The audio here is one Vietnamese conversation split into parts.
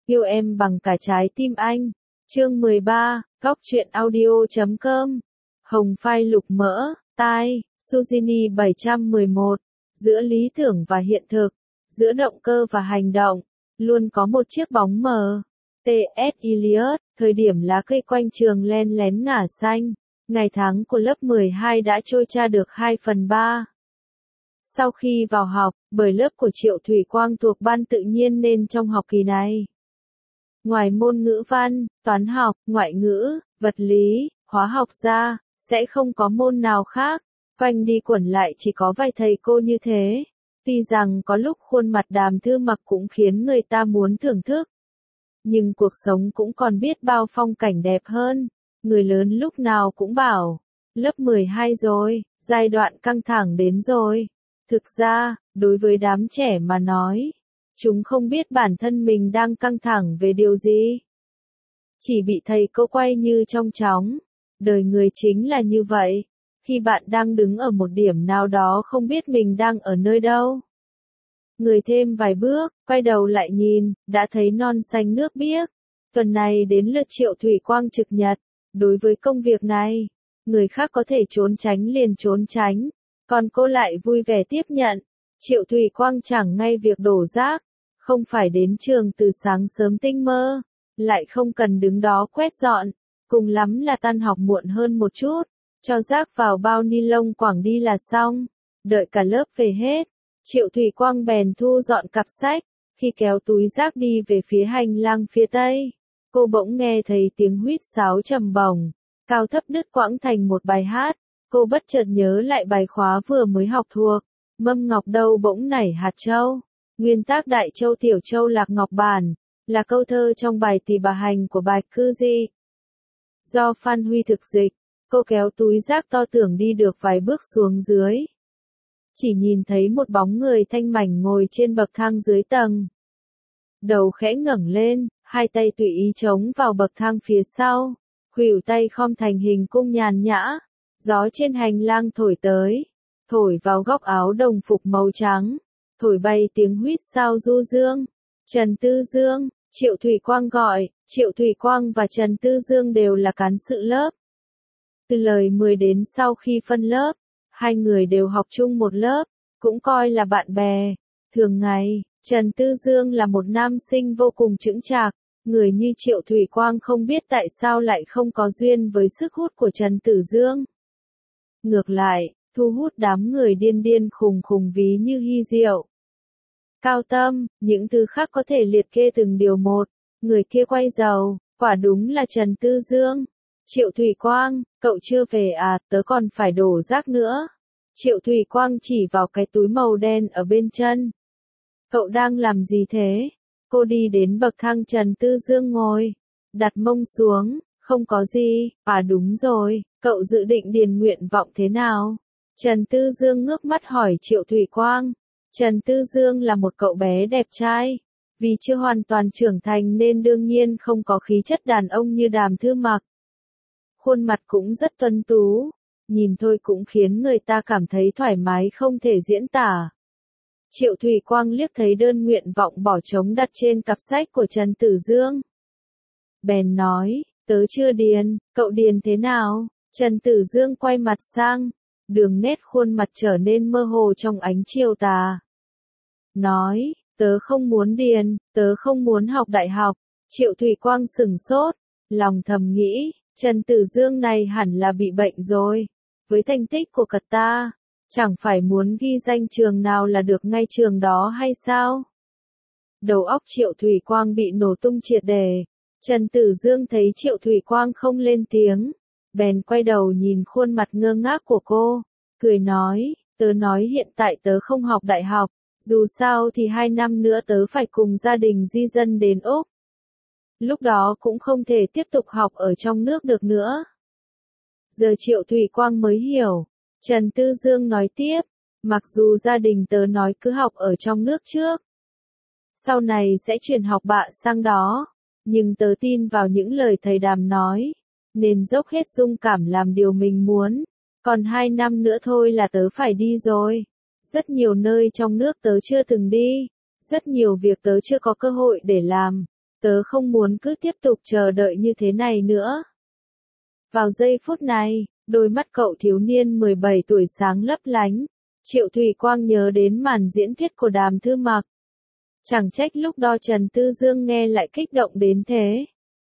Yêu em bằng cả trái tim anh. Chương 13, Góc truyện audio.com. Hồng phai lục mỡ, tai, Suzini 711. Giữa lý tưởng và hiện thực, giữa động cơ và hành động, luôn có một chiếc bóng mờ. T.S. Eliot, thời điểm lá cây quanh trường len lén ngả xanh, ngày tháng của lớp 12 đã trôi qua được 2/3. Sau khi vào học, bởi lớp của Triệu Thủy Quang thuộc ban tự nhiên nên trong học kỳ này, ngoài môn ngữ văn, toán học, ngoại ngữ, vật lý, hóa học ra, sẽ không có môn nào khác. Quanh đi quẩn lại chỉ có vài thầy cô như thế. Tuy rằng có lúc khuôn mặt Đàm Thư Mặc cũng khiến người ta muốn thưởng thức, nhưng cuộc sống cũng còn biết bao phong cảnh đẹp hơn. Người lớn lúc nào cũng bảo, lớp 12 rồi, giai đoạn căng thẳng đến rồi. Thực ra, đối với đám trẻ mà nói, chúng không biết bản thân mình đang căng thẳng về điều gì. Chỉ bị thầy cô quay như trong chóng. Đời người chính là như vậy. Khi bạn đang đứng ở một điểm nào đó không biết mình đang ở nơi đâu. Người thêm vài bước, quay đầu lại nhìn, đã thấy non xanh nước biếc. Tuần này đến lượt Triệu Thủy Quang trực nhật. Đối với công việc này, người khác có thể trốn tránh liền trốn tránh, còn cô lại vui vẻ tiếp nhận. Triệu Thủy Quang chẳng ngay việc đổ rác, không phải đến trường từ sáng sớm tinh mơ, lại không cần đứng đó quét dọn, cùng lắm là tan học muộn hơn một chút, cho rác vào bao ni lông quẳng đi là xong. Đợi cả lớp về hết, Triệu Thủy Quang bèn thu dọn cặp sách, khi kéo túi rác đi về phía hành lang phía tây, cô bỗng nghe thấy tiếng huýt sáo trầm bổng, cao thấp đứt quãng thành một bài hát. Cô bất chợt nhớ lại bài khóa vừa mới học thuộc, mâm ngọc đâu bỗng nảy hạt châu, nguyên tác đại châu tiểu châu lạc ngọc bản, là câu thơ trong bài Tỳ Bà Hành của Bạch Cư Di. Do Phan Huy thực dịch, cô kéo túi rác to tưởng đi được vài bước xuống dưới. Chỉ nhìn thấy một bóng người thanh mảnh ngồi trên bậc thang dưới tầng. Đầu khẽ ngẩng lên, hai tay tùy ý chống vào bậc thang phía sau, khuỷu tay khom thành hình cung nhàn nhã. Gió trên hành lang thổi tới, thổi vào góc áo đồng phục màu trắng, thổi bay tiếng huýt sáo du dương. Trần Tư Dương, Triệu Thủy Quang gọi. Triệu Thủy Quang và Trần Tư Dương đều là cán sự lớp. Từ lời 10 đến sau khi phân lớp, hai người đều học chung một lớp, cũng coi là bạn bè. Thường ngày, Trần Tư Dương là một nam sinh vô cùng chững chạc, người như Triệu Thủy Quang không biết tại sao lại không có duyên với sức hút của Trần Tử Dương. Ngược lại, thu hút đám người điên điên khùng khùng ví như Hy Diệu, Cao Tâm, những thứ khác có thể liệt kê từng điều một. Người kia quay đầu, quả đúng là Trần Tư Dương. Triệu Thủy Quang, cậu chưa về à, tớ còn phải đổ rác nữa. Triệu Thủy Quang chỉ vào cái túi màu đen ở bên chân. Cậu đang làm gì thế? Cô đi đến bậc thang Trần Tư Dương ngồi, đặt mông xuống. Không có gì, à đúng rồi, cậu dự định điền nguyện vọng thế nào? Trần Tư Dương ngước mắt hỏi Triệu Thủy Quang. Trần Tư Dương là một cậu bé đẹp trai, vì chưa hoàn toàn trưởng thành nên đương nhiên không có khí chất đàn ông như Đàm Thư Mặc. Khuôn mặt cũng rất tuấn tú, nhìn thôi cũng khiến người ta cảm thấy thoải mái không thể diễn tả. Triệu Thủy Quang liếc thấy đơn nguyện vọng bỏ trống đặt trên cặp sách của Trần Tử Dương. Bèn nói, tớ chưa điền, cậu điền thế nào? Trần Tử Dương quay mặt sang, đường nét khuôn mặt trở nên mơ hồ trong ánh chiều tà. Nói, tớ không muốn điền, tớ không muốn học đại học. Triệu Thủy Quang sửng sốt, lòng thầm nghĩ, Trần Tử Dương này hẳn là bị bệnh rồi. Với thành tích của cậu ta, chẳng phải muốn ghi danh trường nào là được ngay trường đó hay sao? Đầu óc Triệu Thủy Quang bị nổ tung triệt để. Trần Tử Dương thấy Triệu Thủy Quang không lên tiếng, bèn quay đầu nhìn khuôn mặt ngơ ngác của cô, cười nói, tớ nói hiện tại tớ không học đại học, dù sao thì 2 năm nữa tớ phải cùng gia đình di dân đến Úc. Lúc đó cũng không thể tiếp tục học ở trong nước được nữa. Giờ Triệu Thủy Quang mới hiểu. Trần Tư Dương nói tiếp, mặc dù gia đình tớ nói cứ học ở trong nước trước, sau này sẽ chuyển học bạ sang đó. Nhưng tớ tin vào những lời thầy Đàm nói, nên dốc hết dung cảm làm điều mình muốn. Còn 2 năm nữa thôi là tớ phải đi rồi. Rất nhiều nơi trong nước tớ chưa từng đi, rất nhiều việc tớ chưa có cơ hội để làm. Tớ không muốn cứ tiếp tục chờ đợi như thế này nữa. Vào giây phút này, đôi mắt cậu thiếu niên 17 tuổi sáng lấp lánh. Triệu Thủy Quang nhớ đến màn diễn thuyết của Đàm Thư Mặc. Chẳng trách lúc đó Trần Tư Dương nghe lại kích động đến thế.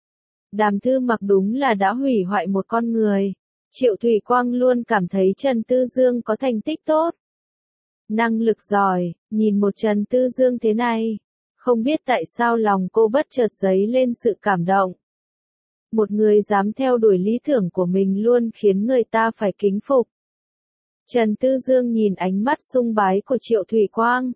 Đàm Thư Mặc đúng là đã hủy hoại một con người. Triệu Thủy Quang luôn cảm thấy Trần Tư Dương có thành tích tốt. Năng lực giỏi, nhìn một Trần Tư Dương thế này. Không biết tại sao lòng cô bất chợt dấy lên sự cảm động. Một người dám theo đuổi lý tưởng của mình luôn khiến người ta phải kính phục. Trần Tư Dương nhìn ánh mắt sùng bái của Triệu Thủy Quang.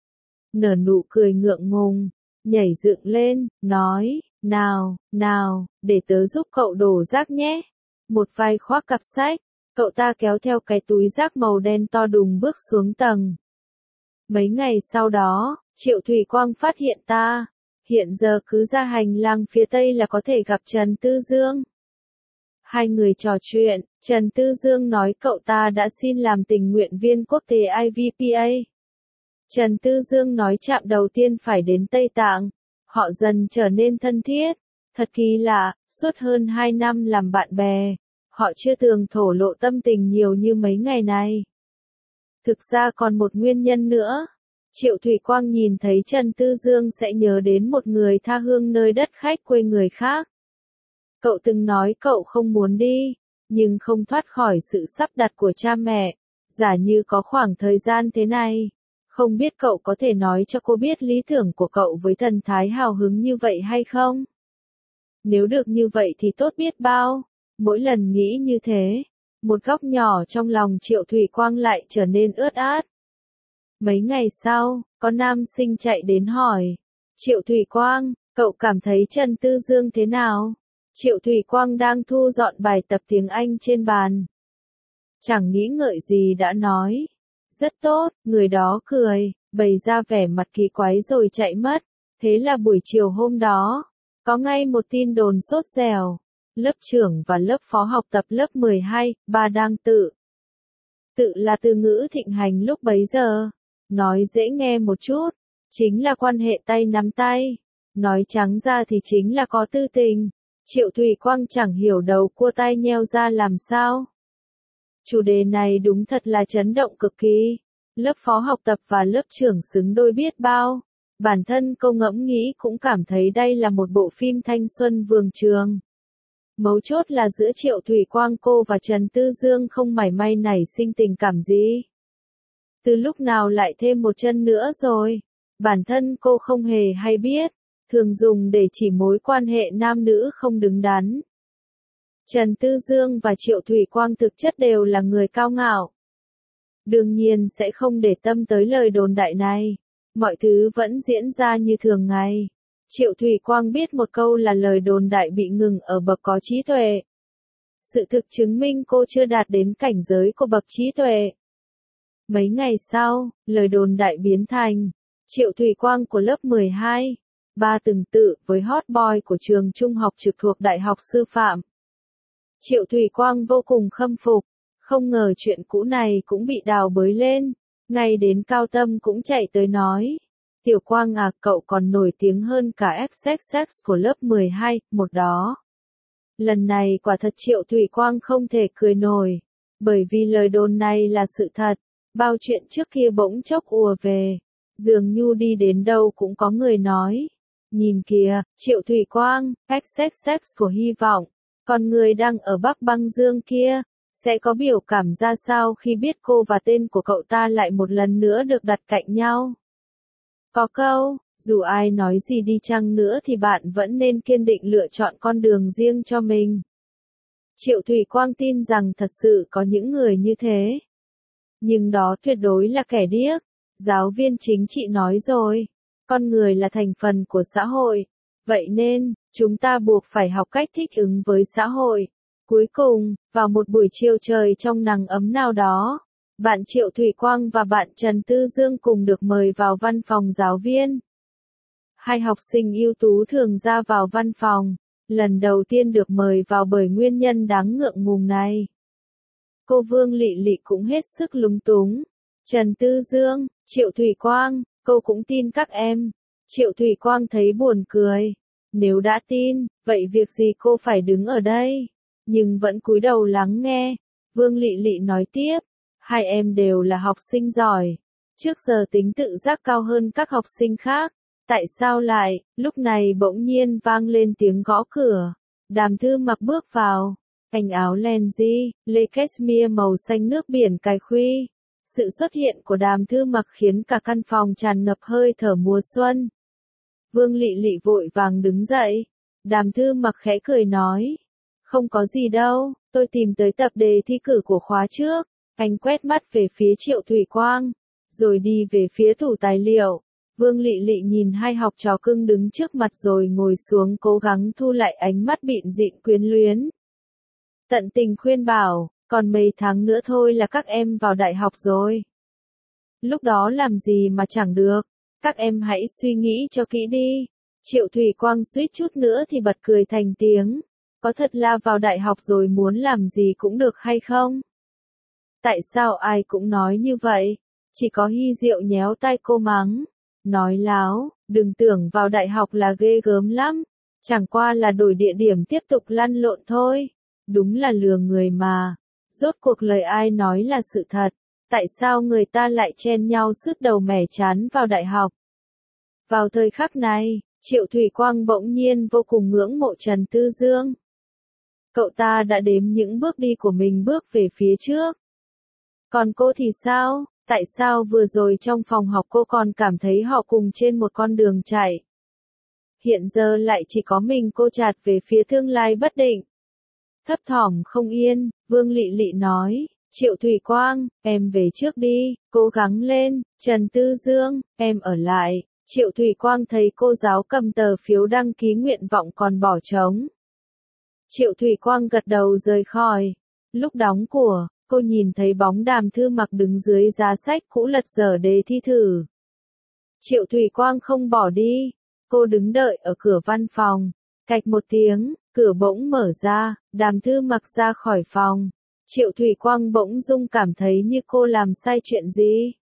Nở nụ cười ngượng ngùng, nhảy dựng lên, nói, nào, để tớ giúp cậu đổ rác nhé. Một vai khoác cặp sách, cậu ta kéo theo cái túi rác màu đen to đùng bước xuống tầng. Mấy ngày sau đó, Triệu Thủy Quang phát hiện ta, hiện giờ cứ ra hành lang phía tây là có thể gặp Trần Tư Dương. Hai người trò chuyện, Trần Tư Dương nói cậu ta đã xin làm tình nguyện viên quốc tế IVPA. Trần Tư Dương nói trạm đầu tiên phải đến Tây Tạng. Họ dần trở nên thân thiết. Thật kỳ lạ, suốt hơn 2 năm làm bạn bè, họ chưa từng thổ lộ tâm tình nhiều như mấy ngày này. Thực ra còn một nguyên nhân nữa. Triệu Thủy Quang nhìn thấy Trần Tư Dương sẽ nhớ đến một người tha hương nơi đất khách quê người khác. Cậu từng nói cậu không muốn đi, nhưng không thoát khỏi sự sắp đặt của cha mẹ. Giả như có khoảng thời gian thế này, không biết cậu có thể nói cho cô biết lý tưởng của cậu với thần thái hào hứng như vậy hay không? Nếu được như vậy thì tốt biết bao. Mỗi lần nghĩ như thế, một góc nhỏ trong lòng Triệu Thủy Quang lại trở nên ướt át. Mấy ngày sau, có nam sinh chạy đến hỏi. Triệu Thủy Quang, cậu cảm thấy Trần Tư Dương thế nào? Triệu Thủy Quang đang thu dọn bài tập tiếng Anh trên bàn. Chẳng nghĩ ngợi gì đã nói. Rất tốt, người đó cười, bày ra vẻ mặt kỳ quái rồi chạy mất. Thế là buổi chiều hôm đó, có ngay một tin đồn sốt dẻo. Lớp trưởng và lớp phó học tập lớp 12, bà đang tự là từ ngữ thịnh hành lúc bấy giờ. Nói dễ nghe một chút, chính là quan hệ tay nắm tay. Nói trắng ra thì chính là có tư tình. Triệu Thủy Quang chẳng hiểu đầu cua tai nheo ra làm sao. Chủ đề này đúng thật là chấn động cực kỳ. Lớp phó học tập và lớp trưởng xứng đôi biết bao. Bản thân cô ngẫm nghĩ cũng cảm thấy đây là một bộ phim thanh xuân vườn trường. Mấu chốt là giữa Triệu Thủy Quang cô và Trần Tư Dương không mảy may nảy sinh tình cảm gì. Từ lúc nào lại thêm một chân nữa rồi? Bản thân cô không hề hay biết, thường dùng để chỉ mối quan hệ nam nữ không đứng đắn. Trần Tư Dương và Triệu Thủy Quang thực chất đều là người cao ngạo. Đương nhiên sẽ không để tâm tới lời đồn đại này. Mọi thứ vẫn diễn ra như thường ngày. Triệu Thủy Quang biết một câu là lời đồn đại bị ngừng ở bậc có trí tuệ. Sự thực chứng minh cô chưa đạt đến cảnh giới của bậc trí tuệ. Mấy ngày sau, lời đồn đại biến thành Triệu Thủy Quang của lớp 12. Ba từng tự với hot boy của trường trung học trực thuộc Đại học Sư phạm. Triệu Thủy Quang vô cùng khâm phục. Không ngờ chuyện cũ này cũng bị đào bới lên. Ngay đến Cao Tâm cũng chạy tới nói. Tiểu Quang à, cậu còn nổi tiếng hơn cả XXX của lớp 12, một đó. Lần này quả thật Triệu Thủy Quang không thể cười nổi. Bởi vì lời đồn này là sự thật. Bao chuyện trước kia bỗng chốc ùa về. Dường như đi đến đâu cũng có người nói. Nhìn kìa, Triệu Thủy Quang, XXX của hy vọng. Còn người đang ở Bắc Băng Dương kia, sẽ có biểu cảm ra sao khi biết cô và tên của cậu ta lại một lần nữa được đặt cạnh nhau. Có câu, dù ai nói gì đi chăng nữa thì bạn vẫn nên kiên định lựa chọn con đường riêng cho mình. Triệu Thủy Quang tin rằng thật sự có những người như thế. Nhưng đó tuyệt đối là kẻ điếc. Giáo viên chính trị nói rồi, con người là thành phần của xã hội. Vậy nên, chúng ta buộc phải học cách thích ứng với xã hội. Cuối cùng, vào một buổi chiều trời trong nắng ấm nào đó, bạn Triệu Thủy Quang và bạn Trần Tư Dương cùng được mời vào văn phòng giáo viên. Hai học sinh ưu tú thường ra vào văn phòng, lần đầu tiên được mời vào bởi nguyên nhân đáng ngượng ngùng này. Cô Vương Lị Lị cũng hết sức lúng túng. Trần Tư Dương, Triệu Thủy Quang, cô cũng tin các em. Triệu Thủy Quang thấy buồn cười. Nếu đã tin, vậy việc gì cô phải đứng ở đây? Nhưng vẫn cúi đầu lắng nghe. Vương Lị Lị nói tiếp, hai em đều là học sinh giỏi. Trước giờ tính tự giác cao hơn các học sinh khác. Tại sao lại, lúc này bỗng nhiên vang lên tiếng gõ cửa. Đàm Thư Mặc bước vào. Anh áo len di, lê cashmere màu xanh nước biển cài khuy. Sự xuất hiện của Đàm Thư Mặc khiến cả căn phòng tràn ngập hơi thở mùa xuân. Vương Lị Lị vội vàng đứng dậy. Đàm Thư Mặc khẽ cười nói. Không có gì đâu, tôi tìm tới tập đề thi cử của khóa trước. Anh quét mắt về phía Triệu Thủy Quang, rồi đi về phía tủ tài liệu. Vương Lị Lị nhìn hai học trò cưng đứng trước mặt rồi ngồi xuống cố gắng thu lại ánh mắt bịn dịn quyến luyến. Tận tình khuyên bảo, còn mấy tháng nữa thôi là các em vào đại học rồi. Lúc đó làm gì mà chẳng được, các em hãy suy nghĩ cho kỹ đi. Triệu Thủy Quang suýt chút nữa thì bật cười thành tiếng. Có thật là vào đại học rồi muốn làm gì cũng được hay không? Tại sao ai cũng nói như vậy? Chỉ có Hy Diệu nhéo tay cô mắng. Nói láo, đừng tưởng vào đại học là ghê gớm lắm. Chẳng qua là đổi địa điểm tiếp tục lăn lộn thôi. Đúng là lừa người mà. Rốt cuộc lời ai nói là sự thật. Tại sao người ta lại chen nhau sứt đầu mẻ chán vào đại học? Vào thời khắc này, Triệu Thủy Quang bỗng nhiên vô cùng ngưỡng mộ Trần Tư Dương. Cậu ta đã đếm những bước đi của mình bước về phía trước. Còn cô thì sao? Tại sao vừa rồi trong phòng học cô còn cảm thấy họ cùng trên một con đường chạy? Hiện giờ lại chỉ có mình cô chạt về phía tương lai bất định. Thấp thỏm không yên, Vương Lị Lị nói, Triệu Thủy Quang, em về trước đi, cố gắng lên, Trần Tư Dương, em ở lại. Triệu Thủy Quang thấy cô giáo cầm tờ phiếu đăng ký nguyện vọng còn bỏ trống. Triệu Thủy Quang gật đầu rời khỏi. Lúc đóng của, cô nhìn thấy bóng Đàm Thư Mặc đứng dưới giá sách cũ lật dở đề thi thử. Triệu Thủy Quang không bỏ đi. Cô đứng đợi ở cửa văn phòng. Cạch một tiếng, cửa bỗng mở ra, Đàm Thư Mặc ra khỏi phòng. Triệu Thủy Quang bỗng dưng cảm thấy như cô làm sai chuyện gì.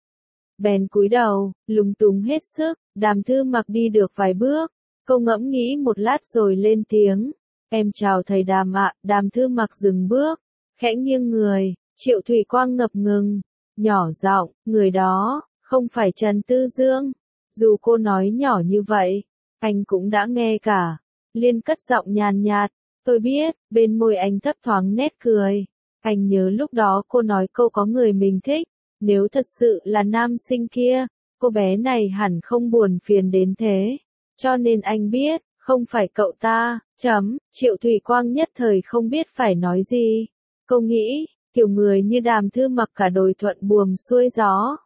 Bèn cúi đầu, lúng túng hết sức, Đàm Thư Mặc đi được vài bước. Cô ngẫm nghĩ một lát rồi lên tiếng. Em chào thầy Đàm ạ. Đàm Thư Mặc dừng bước, khẽ nghiêng người. Triệu Thủy Quang ngập ngừng, nhỏ giọng, người đó, không phải Trần Tư Dương. Dù cô nói nhỏ như vậy, anh cũng đã nghe cả. Liên cất giọng nhàn nhạt, tôi biết, bên môi anh thấp thoáng nét cười. Anh nhớ lúc đó cô nói cô có người mình thích. Nếu thật sự là nam sinh kia, cô bé này hẳn không buồn phiền đến thế. Cho nên anh biết, không phải cậu ta, Triệu Thủy Quang nhất thời không biết phải nói gì. Cô nghĩ, kiểu người như Đàm Thư Mặc cả đồi thuận buồm xuôi gió.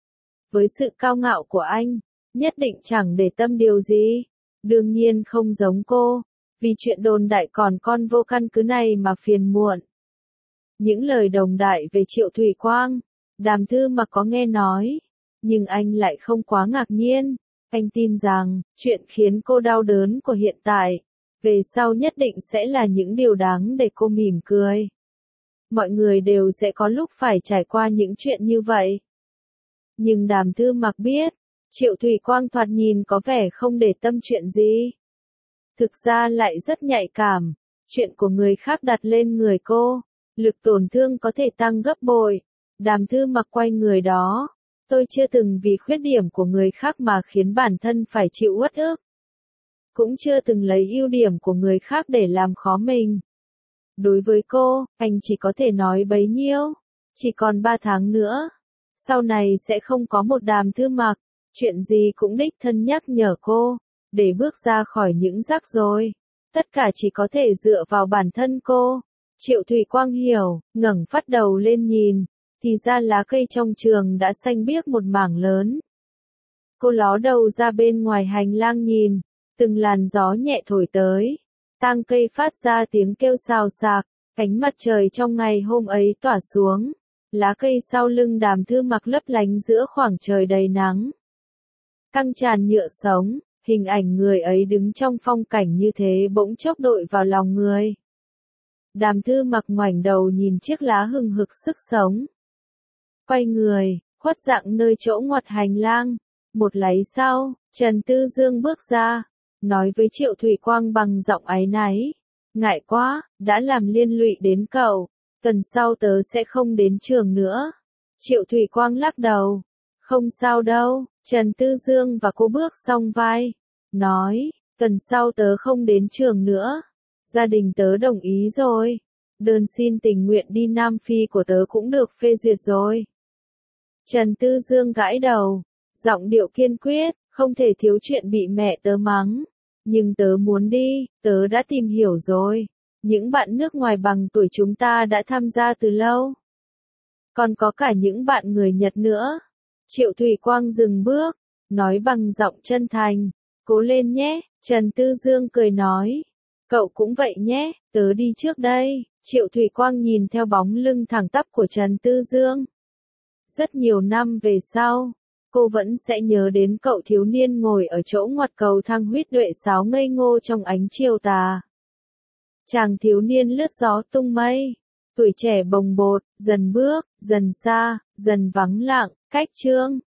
Với sự cao ngạo của anh, nhất định chẳng để tâm điều gì. Đương nhiên không giống cô, vì chuyện đồn đại còn con vô căn cứ này mà phiền muộn. Những lời đồn đại về Triệu Thủy Quang, Đàm Thư Mặc có nghe nói, nhưng anh lại không quá ngạc nhiên. Anh tin rằng, chuyện khiến cô đau đớn của hiện tại, về sau nhất định sẽ là những điều đáng để cô mỉm cười. Mọi người đều sẽ có lúc phải trải qua những chuyện như vậy. Nhưng Đàm Thư Mặc biết, Triệu Thủy Quang thoạt nhìn có vẻ không để tâm chuyện gì. Thực ra lại rất nhạy cảm, chuyện của người khác đặt lên người cô, lực tổn thương có thể tăng gấp bội. Đàm Thư Mặc quay người đó. Tôi chưa từng vì khuyết điểm của người khác mà khiến bản thân phải chịu uất ức. Cũng chưa từng lấy ưu điểm của người khác để làm khó mình. Đối với cô, anh chỉ có thể nói bấy nhiêu. Chỉ còn 3 tháng nữa. Sau này sẽ không có một Đàm Thư Mặc. Chuyện gì cũng đích thân nhắc nhở cô. Để bước ra khỏi những rắc rối. Tất cả chỉ có thể dựa vào bản thân cô. Triệu Thủy Quang hiểu, ngẩng phát đầu lên nhìn. Thì ra lá cây trong trường đã xanh biếc một mảng lớn. Cô ló đầu ra bên ngoài hành lang nhìn, từng làn gió nhẹ thổi tới. Tang cây phát ra tiếng kêu xào xạc, ánh mặt trời trong ngày hôm ấy tỏa xuống. Lá cây sau lưng Đàm Thư Mặc lấp lánh giữa khoảng trời đầy nắng. Căng tràn nhựa sống, hình ảnh người ấy đứng trong phong cảnh như thế bỗng chốc đội vào lòng người. Đàm Thư Mặc ngoảnh đầu nhìn chiếc lá hừng hực sức sống. Quay người, khuất dạng nơi chỗ ngoặt hành lang. Một lát sau, Trần Tư Dương bước ra. nói với Triệu Thủy Quang bằng giọng áy náy. Ngại quá, đã làm liên lụy đến cậu, tuần sau tớ sẽ không đến trường nữa. Triệu Thủy Quang lắc đầu. Không sao đâu, Trần Tư Dương và cô bước song vai. Nói, tuần sau tớ không đến trường nữa. Gia đình tớ đồng ý rồi. Đơn xin tình nguyện đi Nam Phi của tớ cũng được phê duyệt rồi. Trần Tư Dương gãi đầu, giọng điệu kiên quyết, không thể thiếu chuyện bị mẹ tớ mắng. Nhưng tớ muốn đi, tớ đã tìm hiểu rồi. Những bạn nước ngoài bằng tuổi chúng ta đã tham gia từ lâu. Còn có cả những bạn người Nhật nữa. Triệu Thủy Quang dừng bước, nói bằng giọng chân thành. Cố lên nhé, Trần Tư Dương cười nói. Cậu cũng vậy nhé, tớ đi trước đây. Triệu Thủy Quang nhìn theo bóng lưng thẳng tắp của Trần Tư Dương. Rất nhiều năm về sau, cô vẫn sẽ nhớ đến cậu thiếu niên ngồi ở chỗ ngoặt cầu thang huýt duệ sáo ngây ngô trong ánh chiều tà. Chàng thiếu niên lướt gió tung mây, tuổi trẻ bồng bột, dần bước, dần xa, dần vắng lặng, cách chương.